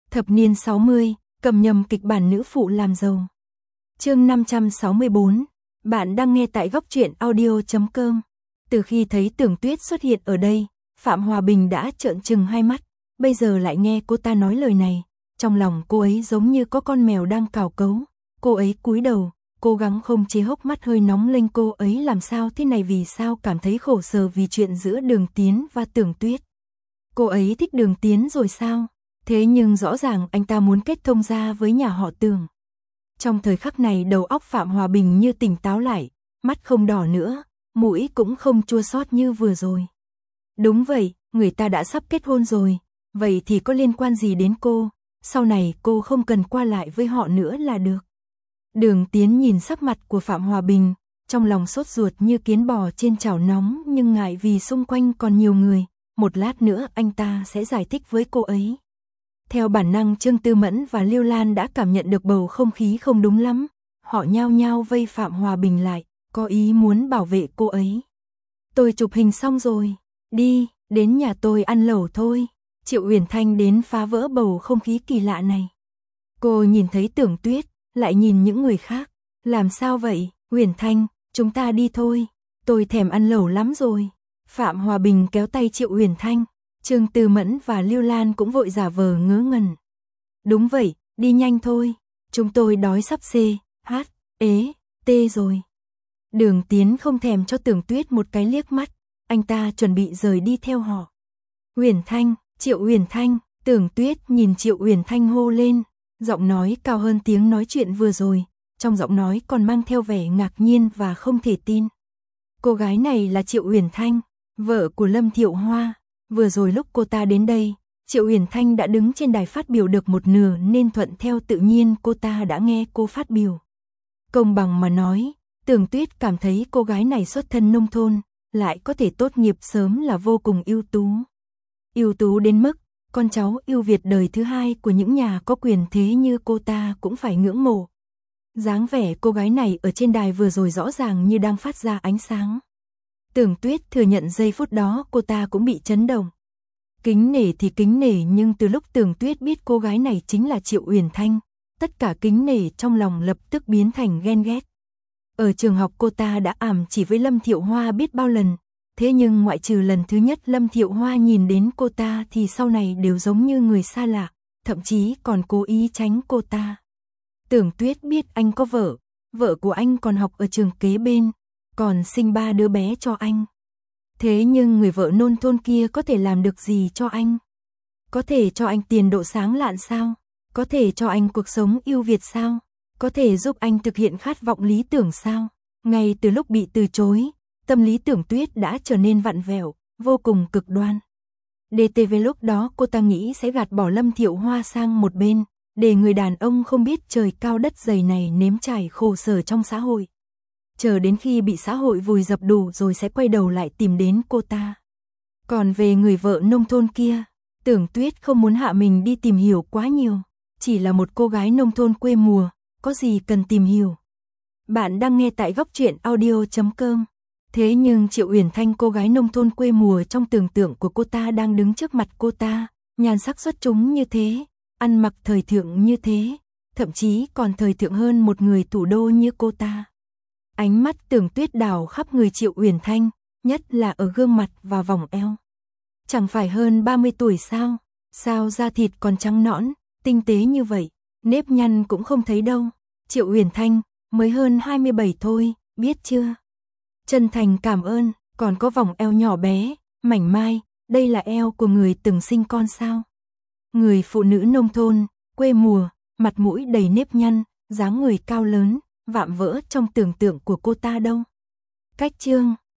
Thập niên 60, cầm nhầm kịch bản nữ phụ làm giàu. Chương 564, bạn đang nghe tại góc truyện audio.com. Từ khi thấy Tưởng Tuyết xuất hiện ở đây, Phạm Hòa Bình đã trợn trừng hai mắt, bây giờ lại nghe cô ta nói lời này, trong lòng cô ấy giống như có con mèo đang cào cấu. Cô ấy cúi đầu, cố gắng không chế hốc mắt hơi nóng lên. Cô ấy làm sao thế này, vì sao cảm thấy khổ sở vì chuyện giữa Đường Tiến và Tưởng Tuyết. Cô ấy thích Đường Tiến rồi sao? Thế nhưng rõ ràng anh ta muốn kết thông gia với nhà họ Tưởng. Trong thời khắc này đầu óc Phạm Hòa Bình như tỉnh táo lại, mắt không đỏ nữa, mũi cũng không chua xót như vừa rồi. Đúng vậy, người ta đã sắp kết hôn rồi, vậy thì có liên quan gì đến cô, sau này cô không cần qua lại với họ nữa là được. Đường Tiến nhìn sắc mặt của Phạm Hòa Bình, trong lòng sốt ruột như kiến bò trên chảo nóng, nhưng ngại vì xung quanh còn nhiều người, một lát nữa anh ta sẽ giải thích với cô ấy. Theo bản năng Trương Tư Mẫn và Lưu Lan đã cảm nhận được bầu không khí không đúng lắm, họ nhao nhao vây Phạm Hòa Bình lại, có ý muốn bảo vệ cô ấy. Tôi chụp hình xong rồi, đi, đến nhà tôi ăn lẩu thôi. Triệu Uyển Thanh đến phá vỡ bầu không khí kỳ lạ này. Cô nhìn thấy Tưởng Tuyết, lại nhìn những người khác. Làm sao vậy, Uyển Thanh, chúng ta đi thôi, tôi thèm ăn lẩu lắm rồi. Phạm Hòa Bình kéo tay Triệu Uyển Thanh, Trương Tư Mẫn và Lưu Lan cũng vội giả vờ ngớ ngẩn. Đúng vậy, đi nhanh thôi, chúng tôi đói sắp tê rồi. Đường Tiến không thèm cho Tưởng Tuyết một cái liếc mắt, anh ta chuẩn bị rời đi theo họ. Uyển Thanh, Triệu Uyển Thanh, Tưởng Tuyết nhìn Triệu Uyển Thanh hô lên, giọng nói cao hơn tiếng nói chuyện vừa rồi, trong giọng nói còn mang theo vẻ ngạc nhiên và không thể tin. Cô gái này là Triệu Uyển Thanh, vợ của Lâm Thiệu Hoa. Vừa rồi lúc cô ta đến đây, Triệu Uyển Thanh đã đứng trên đài phát biểu được một nửa nên thuận theo tự nhiên cô ta đã nghe cô phát biểu. Công bằng mà nói, Tưởng Tuyết cảm thấy cô gái này xuất thân nông thôn, lại có thể tốt nghiệp sớm là vô cùng ưu tú. Ưu tú đến mức, con cháu ưu việt đời thứ hai của những nhà có quyền thế như cô ta cũng phải ngưỡng mộ. Dáng vẻ cô gái này ở trên đài vừa rồi rõ ràng như đang phát ra ánh sáng. Tưởng Tuyết thừa nhận giây phút đó cô ta cũng bị chấn động. Kính nể thì kính nể, nhưng từ lúc Tưởng Tuyết biết cô gái này chính là Triệu Uyển Thanh, tất cả kính nể trong lòng lập tức biến thành ghen ghét. Ở trường học cô ta đã ảm chỉ với Lâm Thiệu Hoa biết bao lần, thế nhưng ngoại trừ lần thứ nhất Lâm Thiệu Hoa nhìn đến cô ta thì sau này đều giống như người xa lạ, thậm chí còn cố ý tránh cô ta. Tưởng Tuyết biết anh có vợ của anh còn học ở trường kế bên, còn sinh 3 đứa bé cho anh. Thế nhưng người vợ nông thôn kia có thể làm được gì cho anh? Có thể cho anh tiền độ sáng lạn sao? Có thể cho anh cuộc sống ưu việt sao? Có thể giúp anh thực hiện khát vọng lý tưởng sao? Ngay từ lúc bị từ chối, tâm lý Tưởng Tuyết đã trở nên vặn vẹo, vô cùng cực đoan. DTV lúc đó cô ta nghĩ sẽ gạt bỏ Lâm Thiệu Hoa sang một bên, để người đàn ông không biết trời cao đất dày này nếm trải khổ sở trong xã hội. Chờ đến khi bị xã hội vùi dập đủ rồi sẽ quay đầu lại tìm đến cô ta. Còn về người vợ nông thôn kia, Tưởng Tuyết không muốn hạ mình đi tìm hiểu quá nhiều, chỉ là một cô gái nông thôn quê mùa, có gì cần tìm hiểu. Bạn đang nghe tại góc truyện audio.com. Thế nhưng Triệu Uyển Thanh, cô gái nông thôn quê mùa trong tưởng tượng của cô ta đang đứng trước mặt cô ta, nhan sắc xuất chúng như thế, ăn mặc thời thượng như thế, thậm chí còn thời thượng hơn một người thủ đô như cô ta. Ánh mắt Tưởng Tuyết đảo khắp người Triệu Uyển Thanh, nhất là ở gương mặt và vòng eo. Chẳng phải hơn 30 tuổi sao? Sao da thịt còn trắng nõn, tinh tế như vậy, nếp nhăn cũng không thấy đâu. Triệu Uyển Thanh, mới hơn 27 thôi, biết chưa? Chân thành cảm ơn, còn có vòng eo nhỏ bé, mảnh mai, đây là eo của người từng sinh con sao? Người phụ nữ nông thôn, quê mùa, mặt mũi đầy nếp nhăn, dáng người cao lớn, vạm vỡ trong tưởng tượng của cô ta đâu. Cách chương